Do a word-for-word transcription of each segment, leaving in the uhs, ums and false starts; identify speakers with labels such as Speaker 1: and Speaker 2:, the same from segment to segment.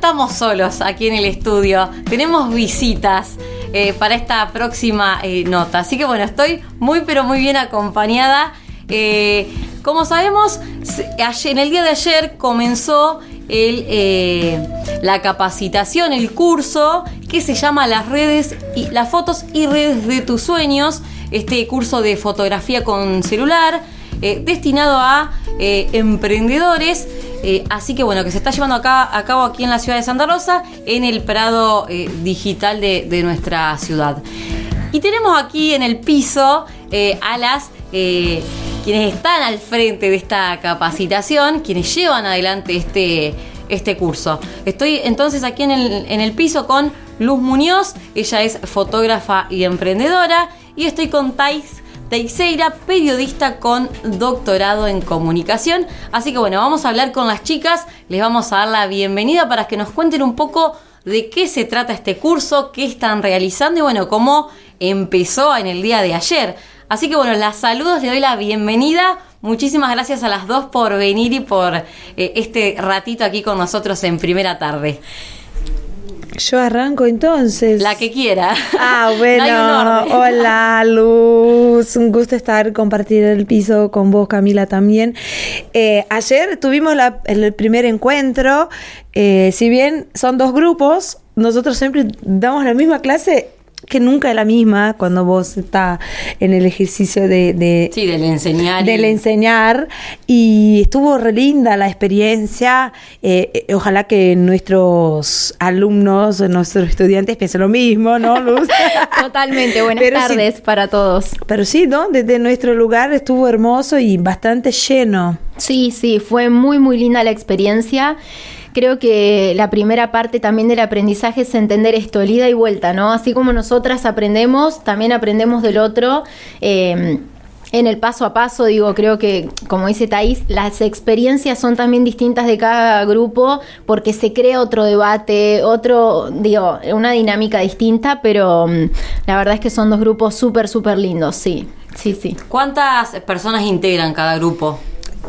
Speaker 1: estamos solos aquí en el estudio, tenemos visitas eh, para esta próxima eh, nota. Así que bueno, estoy muy pero muy bien acompañada. Eh, como sabemos, ayer, en el día de ayer comenzó el, eh, la capacitación, el curso que se llama Las redes y las fotos y redes de tus sueños. Este curso de fotografía con celular eh, destinado a eh, emprendedores. Eh, así que bueno, que se está llevando acá, a cabo aquí en la ciudad de Santa Rosa, en el Prado eh, digital de, de nuestra ciudad. Y tenemos aquí en el piso eh, a las eh, quienes están al frente de esta capacitación, quienes llevan adelante este, este curso. Estoy entonces aquí en el, en el piso con Luz Muñoz, ella es fotógrafa y emprendedora, y estoy con Thais Teixeira, periodista con doctorado en comunicación. Así que bueno, vamos a hablar con las chicas, les vamos a dar la bienvenida para que nos cuenten un poco de qué se trata este curso, qué están realizando y bueno, cómo empezó en el día de ayer. Así que bueno, las saludos, les doy la bienvenida. Muchísimas gracias a las dos por venir y por eh, este ratito aquí con nosotros en Primera Tarde.
Speaker 2: Yo arranco entonces.
Speaker 1: La que quiera.
Speaker 2: Ah, bueno. No hola, Luz. Un gusto estar, compartir el piso con vos, Camila, también. Eh, ayer tuvimos la, el primer encuentro. Eh, si bien son dos grupos, nosotros siempre damos la misma clase, que nunca es la misma cuando vos estás en el ejercicio de... de
Speaker 1: sí, del enseñar.
Speaker 2: Del
Speaker 1: y...
Speaker 2: enseñar. Y estuvo re linda la experiencia. Eh, ojalá que nuestros alumnos, nuestros estudiantes piensen lo mismo, ¿no, Luz?
Speaker 3: Totalmente. Buenas
Speaker 2: pero
Speaker 3: tardes
Speaker 2: sí,
Speaker 3: para todos.
Speaker 2: Pero sí, ¿no? Desde nuestro lugar estuvo hermoso y bastante lleno.
Speaker 3: Sí, sí, fue muy, muy linda la experiencia. Creo que la primera parte también del aprendizaje es entender esto, el ida y vuelta, ¿no? Así como nosotras aprendemos, también aprendemos del otro. Eh, en el paso a paso, digo, creo que, como dice Thais, las experiencias son también distintas de cada grupo porque se crea otro debate, otro, digo, una dinámica distinta, pero um, la verdad es que son dos grupos súper, súper lindos, sí, sí, sí.
Speaker 1: ¿Cuántas personas integran cada grupo?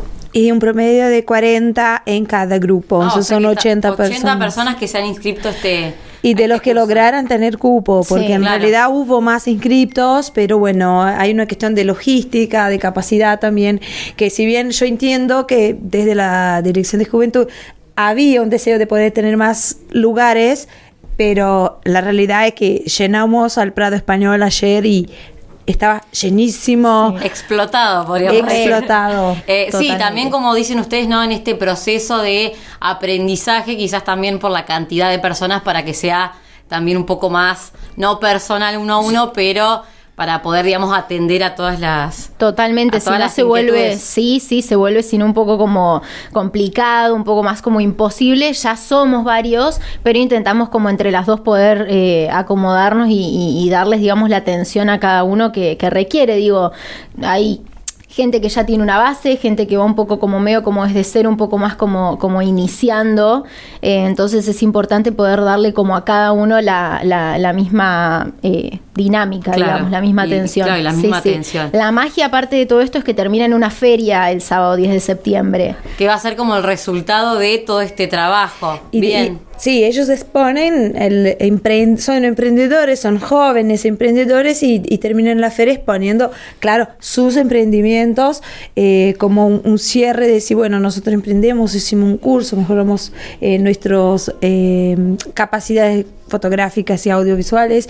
Speaker 2: Y un promedio de cuarenta en cada grupo,
Speaker 1: Ah,
Speaker 2: eso
Speaker 1: o sea
Speaker 2: son ochenta,
Speaker 1: ochenta
Speaker 2: personas.
Speaker 1: ochenta personas que se han inscrito este...
Speaker 2: Y de
Speaker 1: este
Speaker 2: los que
Speaker 1: curso.
Speaker 2: lograran tener cupo, porque
Speaker 3: Sí,
Speaker 2: en
Speaker 1: claro.
Speaker 2: realidad hubo más inscriptos, pero bueno, hay una cuestión de logística, de capacidad también, que si bien yo entiendo que desde la Dirección de Juventud había un deseo de poder tener más lugares, pero la realidad es que llenamos al Prado Español ayer y estaba llenísimo.
Speaker 1: Sí. Explotado, podríamos decir.
Speaker 2: Explotado.
Speaker 1: Eh, sí,
Speaker 2: Totalmente.
Speaker 1: también como dicen ustedes, ¿no? En este proceso de aprendizaje, quizás también por la cantidad de personas para que sea también un poco más, no personal uno a uno, pero para poder, digamos, atender a todas las...
Speaker 3: Totalmente,
Speaker 1: a
Speaker 3: si
Speaker 1: todas
Speaker 3: no
Speaker 1: las
Speaker 3: se vuelve,
Speaker 1: inquietudes.
Speaker 3: sí, sí, se vuelve sino un poco como complicado, un poco más como imposible. Ya somos varios, pero intentamos como entre las dos poder eh, acomodarnos y, y, y darles, digamos, la atención a cada uno que, que requiere. Digo, hay gente que ya tiene una base, gente que va un poco como medio como desde cero, un poco más como, como iniciando. Eh, entonces es importante poder darle como a cada uno la, la, la misma eh, dinámica,
Speaker 1: Claro,
Speaker 3: digamos, la misma
Speaker 1: y-
Speaker 3: atención.
Speaker 1: claro, y la
Speaker 3: Sí,
Speaker 1: misma
Speaker 3: sí.
Speaker 1: atención.
Speaker 3: La magia, aparte de todo esto, es que termina en una feria el sábado diez de septiembre.
Speaker 1: Que va a ser como el resultado de todo este trabajo.
Speaker 2: Y-
Speaker 1: Bien.
Speaker 2: y- sí, ellos exponen, el empre- son emprendedores, son jóvenes emprendedores y, y terminan la feria exponiendo, claro, sus emprendimientos eh, como un, un cierre de decir, bueno, nosotros emprendemos, hicimos un curso, mejoramos eh, nuestras eh, capacidades fotográficas y audiovisuales,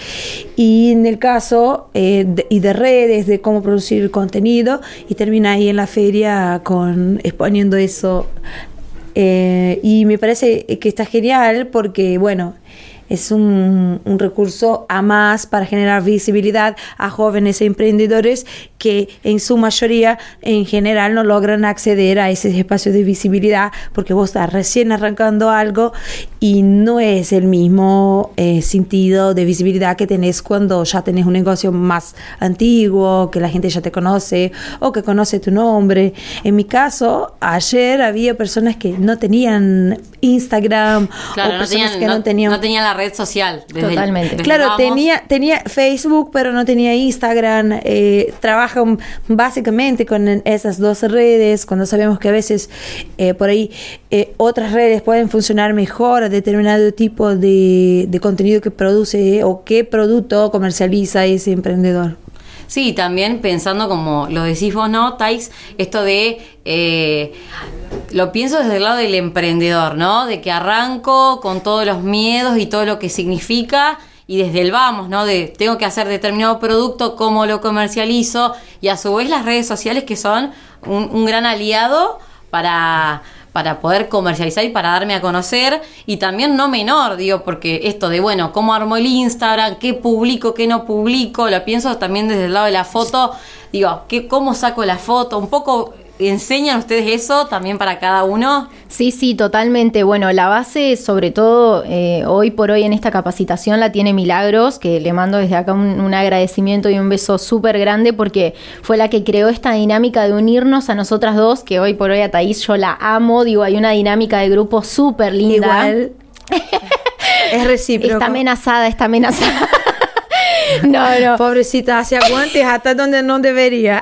Speaker 2: y en el caso eh, de, y de redes, de cómo producir contenido, y termina ahí en la feria con exponiendo eso. Eh, y me parece que está genial porque, bueno, es un, un recurso a más para generar visibilidad a jóvenes emprendedores que en su mayoría en general no logran acceder a ese espacio de visibilidad porque vos estás recién arrancando algo y no es el mismo eh, sentido de visibilidad que tenés cuando ya tenés un negocio más antiguo, que la gente ya te conoce o que conoce tu nombre. En mi caso, ayer había personas que no tenían Instagram,
Speaker 1: Claro,
Speaker 2: o
Speaker 1: no
Speaker 2: personas
Speaker 1: tenían,
Speaker 2: que no,
Speaker 1: no,
Speaker 2: tenían...
Speaker 1: no tenían la red social. Desde
Speaker 3: Totalmente.
Speaker 1: desde
Speaker 2: Claro,
Speaker 1: Vamos.
Speaker 2: tenía, tenía Facebook, pero no tenía Instagram. Eh, trabaja trabajan básicamente con esas dos redes, cuando sabemos que a veces eh, por ahí eh, otras redes pueden funcionar mejor a determinado tipo de, de contenido que produce o qué producto comercializa ese emprendedor.
Speaker 1: Sí, también pensando como lo decís vos, ¿no, Thais? Esto de, eh, lo pienso desde el lado del emprendedor, ¿no? De que arranco con todos los miedos y todo lo que significa, y desde el vamos, ¿no? De tengo que hacer determinado producto, cómo lo comercializo, y a su vez las redes sociales que son un, un gran aliado para... para poder comercializar y para darme a conocer, y también no menor, digo, porque esto de, bueno, cómo armo el Instagram, qué publico, qué no publico, lo pienso también desde el lado de la foto, digo, ¿qué, cómo saco la foto? Un poco, ¿enseñan ustedes eso también para cada uno?
Speaker 3: Sí, sí, totalmente. Bueno, la base, sobre todo eh, hoy por hoy en esta capacitación, la tiene Milagros, que le mando desde acá un, un agradecimiento y un beso súper grande, porque fue la que creó esta dinámica de unirnos a nosotras dos, que hoy por hoy a Thais yo la amo. Digo, hay una dinámica de grupo súper linda.
Speaker 2: Igual. Es recíproco.
Speaker 3: Está amenazada, está amenazada. No, no.
Speaker 2: Pobrecita, hace aguantes hasta donde no debería.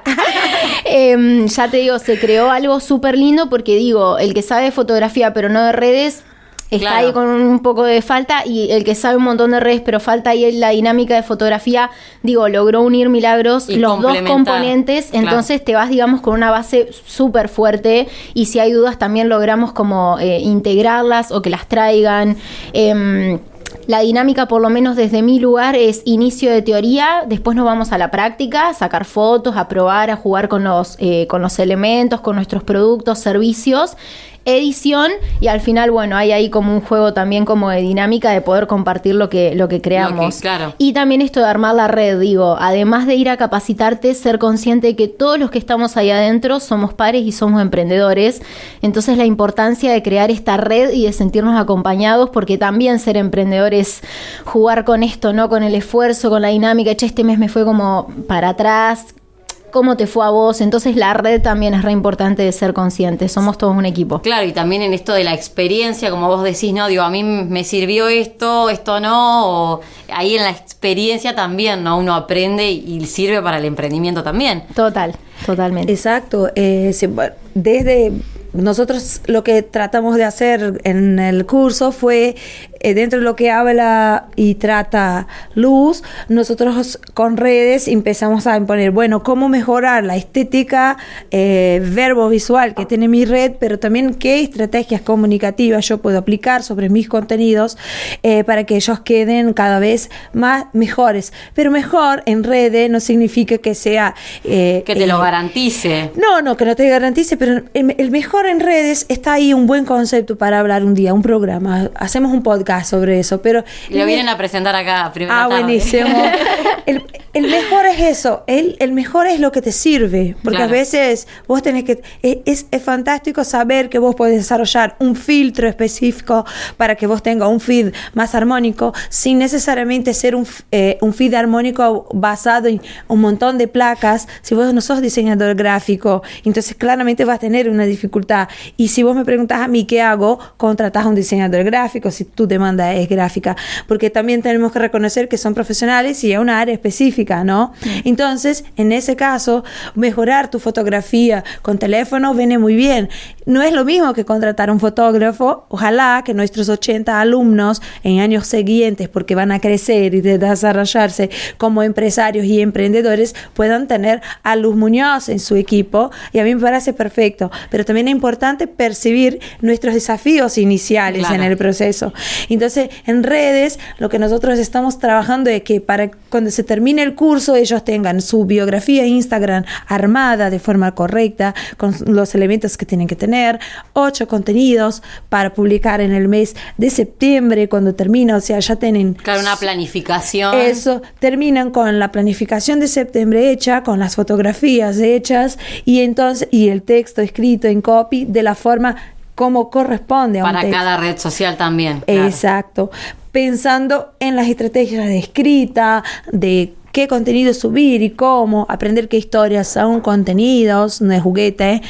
Speaker 3: Eh, ya te digo, se creó algo súper lindo porque digo, el que sabe de fotografía pero no de redes está claro. ahí con un poco de falta, y el que sabe un montón de redes pero falta ahí la dinámica de fotografía, digo, logró unir Milagros
Speaker 1: y
Speaker 3: los dos componentes, entonces claro. te vas, digamos, con una base súper fuerte, y si hay dudas también logramos como eh, integrarlas o que las traigan. eh, La dinámica, por lo menos desde mi lugar, es inicio de teoría, después nos vamos a la práctica, sacar fotos, a probar, a jugar con los, eh, con los elementos, con nuestros productos, servicios, edición, y al final, bueno, hay ahí como un juego también como de dinámica de poder compartir lo que, lo que creamos.
Speaker 1: Lo que, claro.
Speaker 3: Y también esto de armar la red, digo, además de ir a capacitarte, ser consciente de que todos los que estamos ahí adentro somos pares y somos emprendedores, entonces la importancia de crear esta red y de sentirnos acompañados, porque también ser emprendedor es jugar con esto, ¿no? Con el esfuerzo, con la dinámica. Che, este mes me fue como para atrás, ¿cómo te fue a vos? Entonces la red también es re importante de ser conscientes, somos todos un equipo.
Speaker 1: Claro, y también en esto de la experiencia, como vos decís, no, digo, a mí me sirvió esto, esto no, o ahí en la experiencia también, ¿no? Uno aprende y sirve para el emprendimiento también.
Speaker 3: Total, totalmente.
Speaker 2: Exacto, eh, desde... Nosotros lo que tratamos de hacer en el curso fue, eh, dentro de lo que habla y trata Luz, nosotros con redes empezamos a imponer, bueno, cómo mejorar la estética eh, verbo-visual que tiene mi red, pero también qué estrategias comunicativas yo puedo aplicar sobre mis contenidos eh, para que ellos queden cada vez más mejores. Pero mejor en redes no significa que sea... Eh,
Speaker 1: que te
Speaker 2: eh,
Speaker 1: lo garantice.
Speaker 2: No, no, que no te garantice, pero el, el mejor en redes está ahí un buen concepto para hablar un día, un programa. Hacemos un podcast sobre eso, pero...
Speaker 1: Lo el, vienen a presentar acá primero.
Speaker 2: Ah, tarde. Buenísimo. el, el mejor es eso, el, el mejor es lo que te sirve, porque claro. a veces vos tenés que... Es, es fantástico saber que vos podés desarrollar un filtro específico para que vos tengas un feed más armónico, sin necesariamente ser un, eh, un feed armónico basado en un montón de placas. Si vos no sos diseñador gráfico, entonces claramente vas a tener una dificultad. Y si vos me preguntás a mí qué hago, contratás a un diseñador gráfico si tu demanda es gráfica, porque también tenemos que reconocer que son profesionales y es una área específica, ¿no? Sí. Entonces, en ese caso, mejorar tu fotografía con teléfono viene muy bien. No es lo mismo que contratar a un fotógrafo. Ojalá que nuestros ochenta alumnos en años siguientes, porque van a crecer y desarrollarse como empresarios y emprendedores, puedan tener a Luz Muñoz en su equipo, y a mí me parece perfecto, pero también es importante percibir nuestros desafíos iniciales claro. en el proceso. Entonces, en redes, lo que nosotros estamos trabajando es que para cuando se termine el curso, ellos tengan su biografía Instagram armada de forma correcta, con los elementos que tienen que tener, ocho contenidos para publicar en el mes de septiembre, cuando termina, o sea, ya tienen...
Speaker 1: Claro, una planificación.
Speaker 2: Eso, terminan con la planificación de septiembre hecha, con las fotografías hechas, y entonces, y el texto escrito en copy de la forma como corresponde a
Speaker 1: para
Speaker 2: un texto.
Speaker 1: Cada red social también. Claro.
Speaker 2: Exacto. Pensando en las estrategias de escrita, de qué contenido subir y cómo, aprender qué historias son contenidos, no es juguete, ¿eh?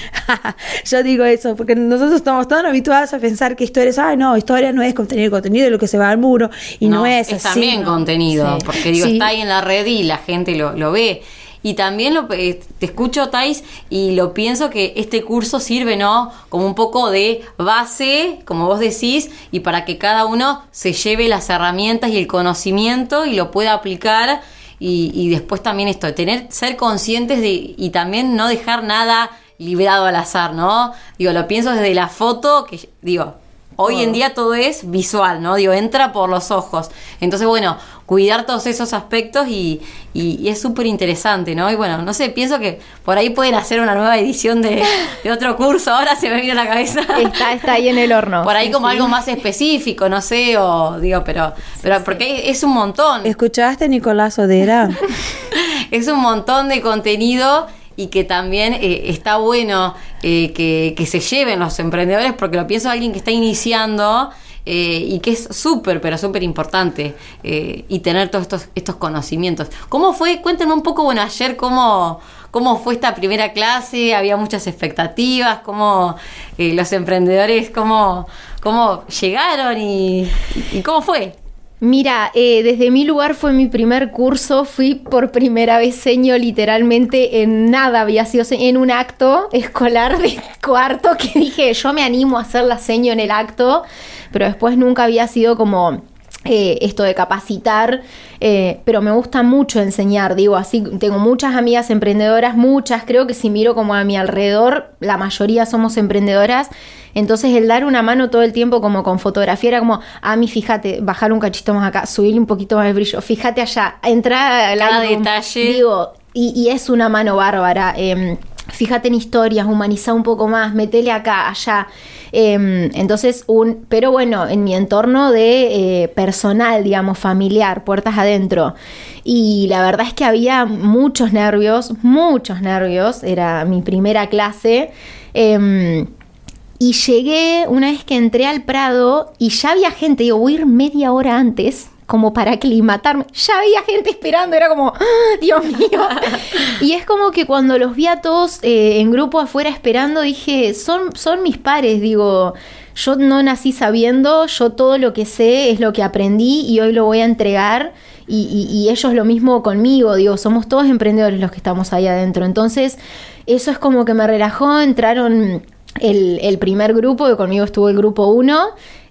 Speaker 2: Yo digo eso, porque nosotros estamos tan habituados a pensar que historias, ay no, historia no es contenido, contenido es lo que se va al muro, y no, no es,
Speaker 1: es
Speaker 2: así.
Speaker 1: también
Speaker 2: ¿no?
Speaker 1: contenido,
Speaker 2: sí.
Speaker 1: porque digo,
Speaker 2: sí.
Speaker 1: está ahí en la red y la gente lo, lo ve. y también lo, eh, te escucho, Thais, y lo pienso que este curso sirve, ¿no? Como un poco de base, como vos decís, y para que cada uno se lleve las herramientas y el conocimiento y lo pueda aplicar, y, y después también esto, tener, ser conscientes de, y también no dejar nada liberado al azar, ¿no? Digo, lo pienso desde la foto, que digo, hoy en día todo es visual, ¿no? Digo, entra por los ojos. Entonces, bueno, cuidar todos esos aspectos y, y, y es súper interesante, ¿no? Y bueno, no sé, pienso que por ahí pueden hacer una nueva edición de, de otro curso. Ahora se me viene a la cabeza.
Speaker 3: Está, está ahí en el horno.
Speaker 1: Por ahí
Speaker 3: sí,
Speaker 1: como
Speaker 3: sí.
Speaker 1: algo más específico, no sé, o digo, pero,
Speaker 3: Sí,
Speaker 1: pero
Speaker 3: sí.
Speaker 1: porque es un montón.
Speaker 2: ¿Escuchaste, Nicolás Odera?
Speaker 1: Es un montón de contenido y que también eh, está bueno eh, que, que se lleven los emprendedores, porque lo pienso alguien que está iniciando eh, y que es súper, pero súper importante eh, y tener todos estos, estos conocimientos. ¿Cómo fue? Cuéntenme un poco, bueno, ayer cómo, cómo fue esta primera clase, había muchas expectativas, cómo eh, los emprendedores, cómo, cómo llegaron y, y cómo fue.
Speaker 3: Mira, eh, desde mi lugar fue mi primer curso, fui por primera vez seño literalmente en nada, había sido seño, en un acto escolar de cuarto que dije, yo me animo a hacer la seño en el acto, pero después nunca había sido como eh, esto de capacitar, eh, pero me gusta mucho enseñar, digo, así tengo muchas amigas emprendedoras, muchas, creo que si miro como a mi alrededor, la mayoría somos emprendedoras. Entonces el dar una mano todo el tiempo como con fotografía era como, ah, mi, fíjate, bajar un cachito más acá, subirle un poquito más el brillo, fíjate allá, entrar al
Speaker 1: cada
Speaker 3: álbum,
Speaker 1: detalle.
Speaker 3: Digo, y, y es una mano bárbara. Eh, fíjate en historias, humanizar un poco más, metele acá, allá. Eh, entonces, un, pero bueno, en mi entorno de eh, personal, digamos, familiar, puertas adentro. Y la verdad es que había muchos nervios, muchos nervios, era mi primera clase. Eh, Y llegué una vez que entré al Prado y ya había gente, digo, voy a ir media hora antes como para aclimatarme. Ya había gente esperando, era como, ¡ah, Dios mío! Y es como que cuando los vi a todos eh, en grupo afuera esperando, dije, son, son mis pares, digo, yo no nací sabiendo, yo todo lo que sé es lo que aprendí y hoy lo voy a entregar. Y, y, y ellos lo mismo conmigo, digo, somos todos emprendedores los que estamos ahí adentro. Entonces, eso es como que me relajó, entraron El, el primer grupo, que conmigo estuvo el grupo uno,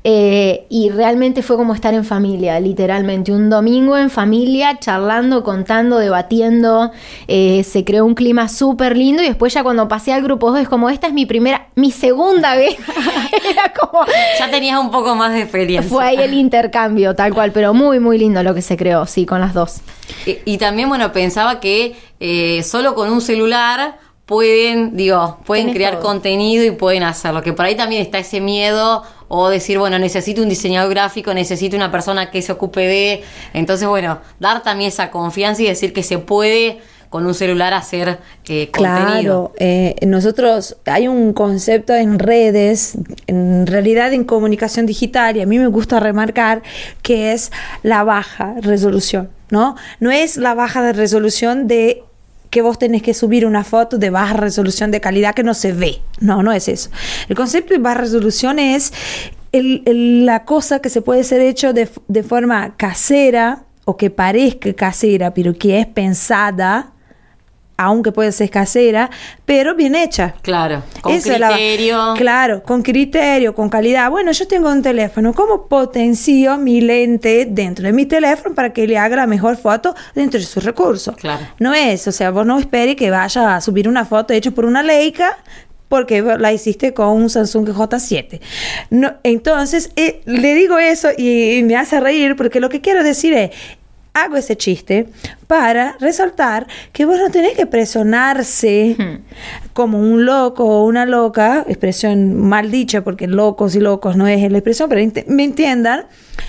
Speaker 3: eh, y realmente fue como estar en familia, literalmente, un domingo en familia, charlando, contando, debatiendo, eh, se creó un clima súper lindo, y después ya cuando pasé al grupo dos es como, esta es mi primera, mi segunda vez, era como...
Speaker 1: Ya tenías un poco más de experiencia.
Speaker 3: Fue ahí el intercambio, tal cual, pero muy, muy lindo lo que se creó, sí, con las dos.
Speaker 1: Y, y también, bueno, pensaba que eh, solo con un celular pueden, digo, pueden
Speaker 3: Tenés
Speaker 1: crear
Speaker 3: todo.
Speaker 1: contenido y pueden hacerlo, que por ahí también está ese miedo o decir, bueno, necesito un diseñador gráfico, necesito una persona que se ocupe de, entonces, bueno, dar también esa confianza y decir que se puede con un celular hacer eh, contenido.
Speaker 2: Claro, eh, nosotros hay un concepto en redes, en realidad en comunicación digital, y a mí me gusta remarcar que es la baja resolución, ¿no? No es la baja resolución de que vos tenés que subir una foto de baja resolución de calidad que no se ve. No, no es eso. El concepto de baja resolución es el, el, la cosa que se puede ser hecho de, de forma casera o que parezca casera, pero que es pensada, aunque puede ser casera, pero bien hecha.
Speaker 1: Claro, con
Speaker 2: Esa es la-
Speaker 1: criterio.
Speaker 2: claro, con criterio, con calidad. Bueno, yo tengo un teléfono. ¿Cómo potencio mi lente dentro de mi teléfono para que le haga la mejor foto dentro de sus recursos?
Speaker 1: Claro.
Speaker 2: No es, o sea, vos no esperes que vaya a subir una foto hecha por una Leica porque la hiciste con un Samsung J siete. No, entonces, eh, le digo eso y, y me hace reír porque lo que quiero decir es, hago ese chiste para resaltar que vos no tenés que presionarse
Speaker 3: Hmm.
Speaker 2: como un loco o una loca, expresión mal dicha porque locos y locos no es la expresión, pero ent- me entiendan.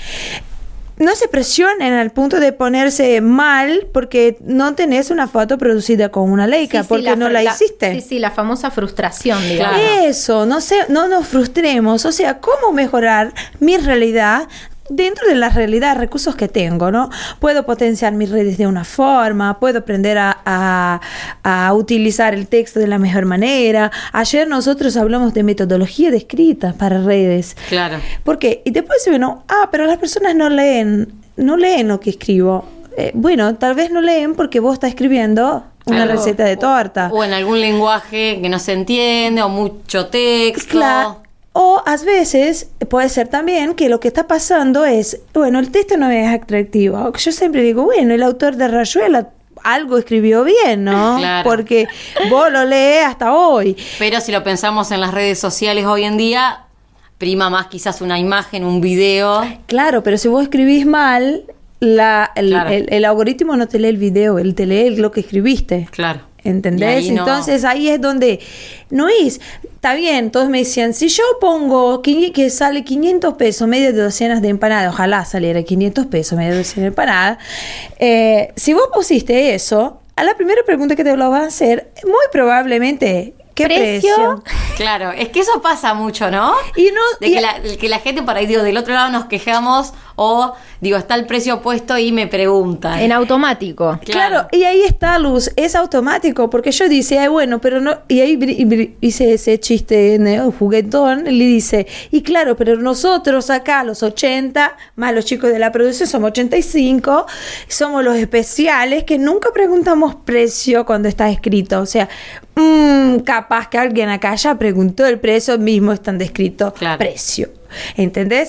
Speaker 2: No se presionen al punto de ponerse mal porque no tenés una foto producida con una Leica,
Speaker 3: Sí, sí,
Speaker 2: porque no
Speaker 3: fr-
Speaker 2: la hiciste.
Speaker 3: Sí, sí, la famosa frustración, digamos.
Speaker 1: Claro.
Speaker 2: Eso, no sé, no nos frustremos. O sea, ¿cómo mejorar mi realidad dentro de la realidad, recursos que tengo, ¿no? Puedo potenciar mis redes de una forma, puedo aprender a, a, a utilizar el texto de la mejor manera. Ayer nosotros hablamos de metodología de escrita para redes.
Speaker 1: Claro.
Speaker 2: ¿Por qué? Y después bueno, ah, pero las personas no leen, no leen lo que escribo. Eh, bueno, tal vez no leen porque vos estás escribiendo una
Speaker 1: Algo,
Speaker 2: receta de torta.
Speaker 1: O, o en algún lenguaje que no se entiende, o mucho texto.
Speaker 2: Claro. O a veces puede ser también que lo que está pasando es, bueno, el texto no es atractivo. Yo siempre digo, bueno, el autor de Rayuela algo escribió bien, ¿no?
Speaker 1: Claro.
Speaker 2: Porque vos lo lees hasta hoy.
Speaker 1: Pero si lo pensamos en las redes sociales hoy en día, prima más quizás una imagen, un video.
Speaker 2: Claro, pero si vos escribís mal, la, el,
Speaker 1: Claro.
Speaker 2: el, el algoritmo no te lee el video, él te lee lo que escribiste.
Speaker 1: Claro.
Speaker 2: ¿Entendés?
Speaker 1: Y ahí no-
Speaker 2: Entonces ahí es donde no es. Está bien, todos me decían, si yo pongo quini- que sale quinientos pesos, media de docenas de empanadas, ojalá saliera quinientos pesos, media docena de empanadas, eh, si vos pusiste eso, a la primera pregunta que te lo van a hacer, muy probablemente, ¿qué
Speaker 3: ¿Precio?
Speaker 2: precio?
Speaker 1: Claro, es que eso pasa mucho, ¿no?
Speaker 2: Y no,
Speaker 1: De
Speaker 2: y-
Speaker 1: que la, que la gente por ahí, digo, del otro lado nos quejamos o, digo, está el precio puesto y me preguntan.
Speaker 3: En automático.
Speaker 2: Claro, y ahí está, Luz, es automático, porque yo dice, ay, bueno, pero no, y ahí bri- bri- hice ese chiste, ¿no? Juguetón, le dice, y claro, pero nosotros acá, los ochenta, más los chicos de la producción, somos ochenta y cinco, somos los especiales que nunca preguntamos precio cuando está escrito, o sea, mm, capaz que alguien acá ya preguntó el precio, mismo están descrito
Speaker 1: Claro.
Speaker 2: precio, ¿entendés?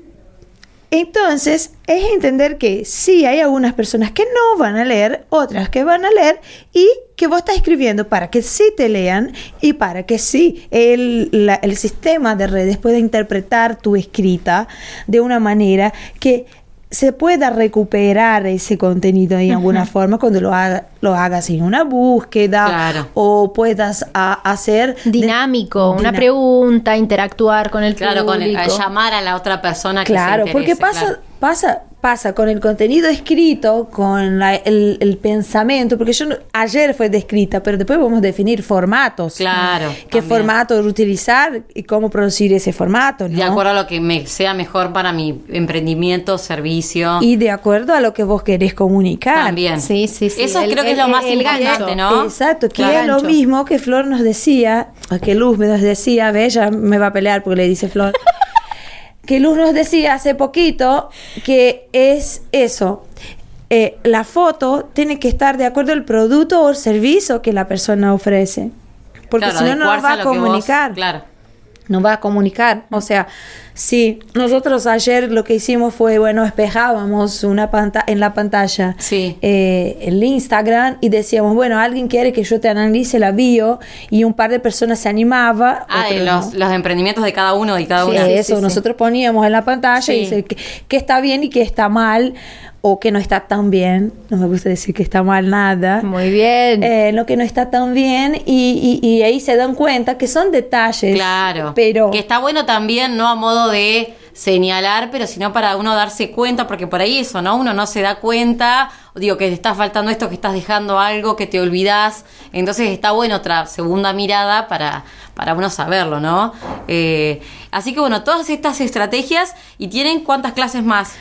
Speaker 2: Entonces, es entender que sí hay algunas personas que no van a leer, otras que van a leer y que vos estás escribiendo para que sí te lean y para que sí el, la- el sistema de redes pueda interpretar tu escrita de una manera que se pueda recuperar ese contenido de alguna forma cuando lo, haga, lo hagas en una búsqueda
Speaker 1: Claro.
Speaker 2: o puedas a- hacer de-
Speaker 3: Dinámico, una
Speaker 2: Dina-
Speaker 3: pregunta, interactuar con el
Speaker 1: Claro, con el,
Speaker 3: público.
Speaker 1: a llamar a la otra persona que
Speaker 2: Claro,
Speaker 1: se
Speaker 2: porque
Speaker 1: interese,
Speaker 2: pasa,
Speaker 1: claro.
Speaker 2: pasa, pasa con el contenido escrito, con la- el, el pensamiento, porque yo no- ayer fue descrita, pero después vamos a definir formatos.
Speaker 1: Claro,
Speaker 2: ¿Qué
Speaker 1: también.
Speaker 2: formato utilizar y cómo producir ese formato? ¿no?
Speaker 1: De acuerdo a lo que me sea mejor para mi emprendimiento, servicio.
Speaker 2: Y de acuerdo a lo que vos querés comunicar.
Speaker 1: También.
Speaker 3: Sí, sí, sí.
Speaker 1: Eso
Speaker 3: El-
Speaker 1: creo que es
Speaker 3: el-
Speaker 1: lo más
Speaker 3: el
Speaker 1: importante,
Speaker 3: gancho.
Speaker 1: ¿no?
Speaker 2: Exacto, que
Speaker 3: Claro.
Speaker 2: es lo
Speaker 3: Gancho.
Speaker 2: mismo que Flor nos decía, o que Luz me nos decía, ve, ella me va a pelear porque le dice Flor, que Luz nos decía hace poquito que es eso, eh, la foto tiene que estar de acuerdo al producto o el servicio que la persona ofrece, porque
Speaker 1: Claro,
Speaker 2: si no, no
Speaker 1: adecuarse
Speaker 2: va a
Speaker 1: lo que vos-
Speaker 2: comunicar.
Speaker 1: claro.
Speaker 2: No va a comunicar. O sea, sí, nosotros ayer lo que hicimos fue, bueno, espejábamos una panta en la pantalla
Speaker 1: Sí.
Speaker 2: eh, el Instagram y decíamos, bueno, alguien quiere que yo te analice la bio y un par de personas se animaba.
Speaker 1: Ah, de
Speaker 2: otros
Speaker 1: los,
Speaker 2: no.
Speaker 1: los emprendimientos de cada uno y cada
Speaker 2: Sí,
Speaker 1: una.
Speaker 2: eso,
Speaker 3: sí.
Speaker 2: nosotros poníamos en la pantalla
Speaker 1: Sí.
Speaker 2: y dice que, que está bien y que está mal o que no está tan bien. No me gusta decir que está mal nada.
Speaker 3: Muy bien.
Speaker 2: Eh, lo que no está tan bien y, y- y ahí se dan cuenta que son detalles.
Speaker 1: Claro.
Speaker 2: Pero
Speaker 1: Que está bueno también, no a modo de señalar, pero sino para uno darse cuenta, porque por ahí eso, ¿no? Uno no se da cuenta, digo, que te está faltando esto, que estás dejando algo, que te olvidás. Entonces está bueno otra segunda mirada para, para uno saberlo, ¿no? Eh, así que bueno, todas estas estrategias, ¿y tienen cuántas clases más?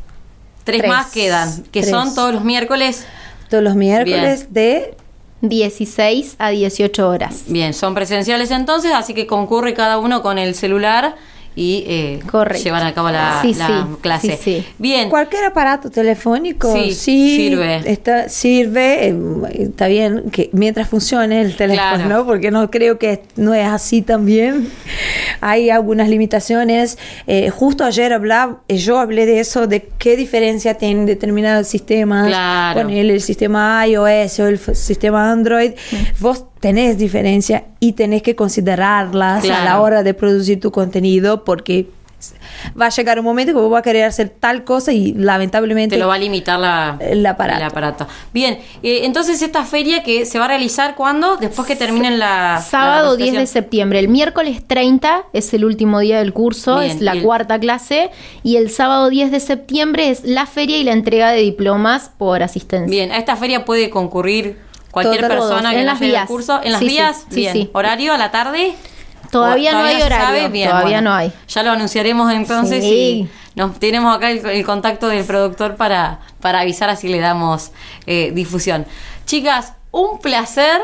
Speaker 1: Tres,
Speaker 3: Tres.
Speaker 1: más quedan, que
Speaker 2: Tres.
Speaker 1: son todos los miércoles.
Speaker 2: todos los miércoles de
Speaker 3: dieciséis a dieciocho horas.
Speaker 1: Bien, son presenciales entonces, así que concurre cada uno con el celular y eh,
Speaker 3: Correcto.
Speaker 1: llevan a cabo la,
Speaker 3: Sí,
Speaker 1: la
Speaker 3: sí,
Speaker 1: clase.
Speaker 3: sí, sí.
Speaker 1: Bien,
Speaker 2: cualquier aparato telefónico
Speaker 1: Sí,
Speaker 2: sí,
Speaker 1: sirve.
Speaker 2: está, sirve, eh, está bien que mientras funcione el teléfono,
Speaker 1: Claro.
Speaker 2: ¿no? Porque no creo que no es así también. Hay algunas limitaciones. Eh, justo ayer hablaba, eh, yo hablé de eso, de qué diferencia tienen determinados sistemas.
Speaker 1: Claro.
Speaker 2: Con el, el sistema iOS o el f- sistema Android. Vos tenés diferencia y tenés que considerarlas a la
Speaker 1: Claro.
Speaker 2: hora de producir tu contenido porque va a llegar un momento que vos vas a querer hacer tal cosa y lamentablemente
Speaker 1: te lo va a limitar la,
Speaker 2: el aparato.
Speaker 1: Bien, eh, entonces esta feria que se va a realizar ¿cuándo? Después que terminen la...
Speaker 3: Sábado
Speaker 1: la
Speaker 3: diez de
Speaker 1: presentación.
Speaker 3: septiembre. El miércoles treinta es el último día del curso,
Speaker 1: Bien,
Speaker 3: es la
Speaker 1: y el-
Speaker 3: cuarta clase. Y el sábado diez de septiembre es la feria y la entrega de diplomas por asistencia.
Speaker 1: Bien, a esta feria puede concurrir cualquier
Speaker 2: Todos,
Speaker 1: persona que
Speaker 3: en
Speaker 1: no
Speaker 3: las
Speaker 1: llegue al
Speaker 3: vías.
Speaker 1: curso. ¿En las
Speaker 3: Sí, sí,
Speaker 1: vías?
Speaker 3: sí,
Speaker 1: Bien.
Speaker 3: sí.
Speaker 1: ¿Horario a la tarde?
Speaker 3: Todavía
Speaker 1: ¿O
Speaker 3: no hay
Speaker 1: se
Speaker 3: horario,
Speaker 1: sabe? Bien,
Speaker 3: todavía
Speaker 1: bueno.
Speaker 3: no hay.
Speaker 1: Ya lo anunciaremos entonces
Speaker 3: Sí.
Speaker 1: y nos tenemos acá el, el contacto del productor para, para avisar, así le damos eh, difusión. Chicas, un placer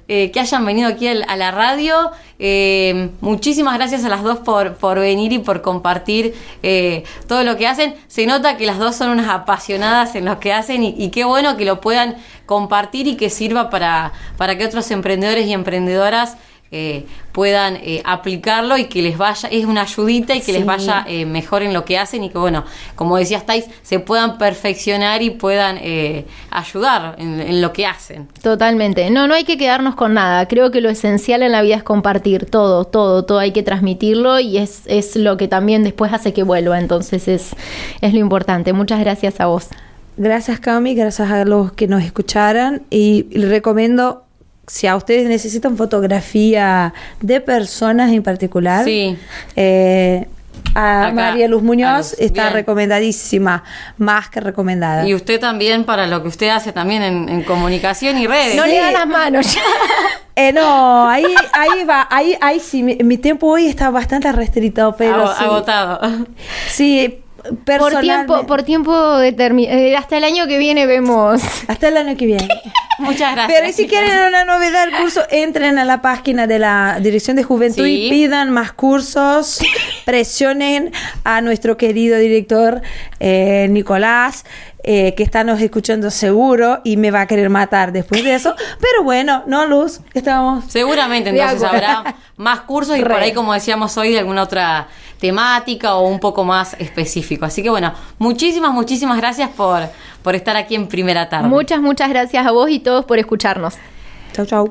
Speaker 1: eh, que hayan venido aquí a la radio. Eh, muchísimas gracias a las dos por, por venir y por compartir eh, todo lo que hacen. Se nota que las dos son unas apasionadas en lo que hacen y, y qué bueno que lo puedan compartir y que sirva para, para que otros emprendedores y emprendedoras Eh, puedan eh, aplicarlo y que les vaya, es una ayudita y que sí. les vaya eh, mejor en lo que hacen y que, bueno, como decías, Thais, se puedan perfeccionar y puedan eh, ayudar en, en lo que hacen.
Speaker 3: Totalmente. No, no hay que quedarnos con nada. Creo que lo esencial en la vida es compartir todo, todo, todo hay que transmitirlo y es, es lo que también después hace que vuelva. Entonces es, es lo importante. Muchas gracias a vos.
Speaker 2: Gracias, Cami, gracias a los que nos escucharon y les recomiendo, si a ustedes necesitan fotografía de personas en particular,
Speaker 1: sí.
Speaker 2: eh, a
Speaker 1: Acá,
Speaker 2: María Luz Muñoz
Speaker 1: Luz,
Speaker 2: está
Speaker 1: bien.
Speaker 2: recomendadísima, más que recomendada.
Speaker 1: Y usted también para lo que usted hace también en, en comunicación y redes.
Speaker 3: No
Speaker 2: Sí.
Speaker 3: le dan las manos ya.
Speaker 2: Eh, no, ahí, ahí va, ahí, ahí sí, mi, mi tiempo hoy está bastante restrito, pero
Speaker 1: Ag-
Speaker 2: sí.
Speaker 1: agotado.
Speaker 2: Sí,
Speaker 3: Por
Speaker 2: personalmente.
Speaker 3: tiempo, por tiempo determinado. Eh, hasta el año que viene vemos.
Speaker 2: Hasta el año que viene.
Speaker 1: Muchas gracias.
Speaker 2: Pero si quieren una novedad del curso, entren a la página de la Dirección de Juventud
Speaker 1: Sí.
Speaker 2: y pidan más cursos, presionen a nuestro querido director eh, Nicolás, eh, que está nos escuchando seguro y me va a querer matar después de eso. Pero bueno, no, Luz, estamos...
Speaker 1: Seguramente
Speaker 3: De
Speaker 1: entonces
Speaker 3: acuerdo.
Speaker 1: habrá más cursos y
Speaker 3: Re.
Speaker 1: por ahí, como decíamos hoy, de alguna otra temática o un poco más específico. Así que bueno, muchísimas, muchísimas gracias por, por estar aquí en Primera Tarde.
Speaker 3: Muchas, muchas gracias a vos y todos por escucharnos.
Speaker 2: Chau, chau.